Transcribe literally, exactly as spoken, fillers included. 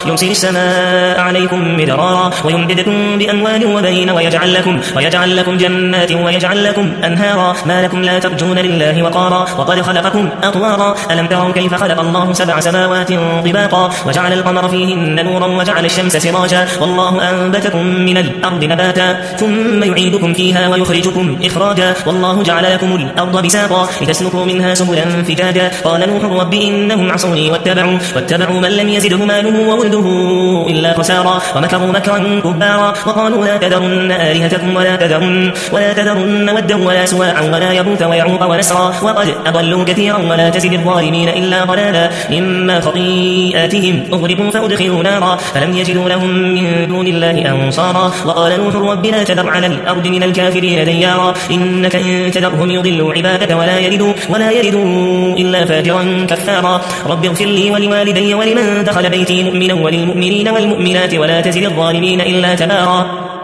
يرسل السماء عليكم مدرارا ويمددكم بأموال وبنين ويجعل لكم, ويجعل لكم جنات ويجعل لكم أنهارا ما لكم لا ترجون لله وقارا وقد خلقكم أطوارا ألم تروا كيف خلق الله سبع سماوات طباقا وجعل القمر فيهن نورا وجعل الشمس سراجا والله أنبتكم من الأرض نباتا ثم يعيدكم فيها ويخرجكم إخراجا والله جعل لكم الأرض بساطا لتسلكوا منها سبلا فجاجا قال نوح رب إنهم عصوني واتبعوا, واتبعوا من لم يزده ماله وولده إلا خسارا ومكروا مكرا كبارا وقالوا لا تذرن آلهتكم ولا تذرن, ولا تذرن ودا ولا سواعا ولا يغوث ويعوق ونسرا وقد أضلوا كثيرا ولا تزد الظالمين إلا ضلالا مما خطيئاتهم أغرقوا فأدخلوا نارا فلم يجدوا لهم من دون الله أنصارا وقال نوح رب لا تذر على الأرض من الكافرين ديارا إنك إن تذرهم يضلوا عبادك ولا يلدوا, ولا يلدوا إلا فاجرا كفارا رب اغفر لي ولوالدي ولمن دخل بيتي مؤمنا وللمؤمنين والمؤمنات ولا تزد الظالمين إلا تبارا.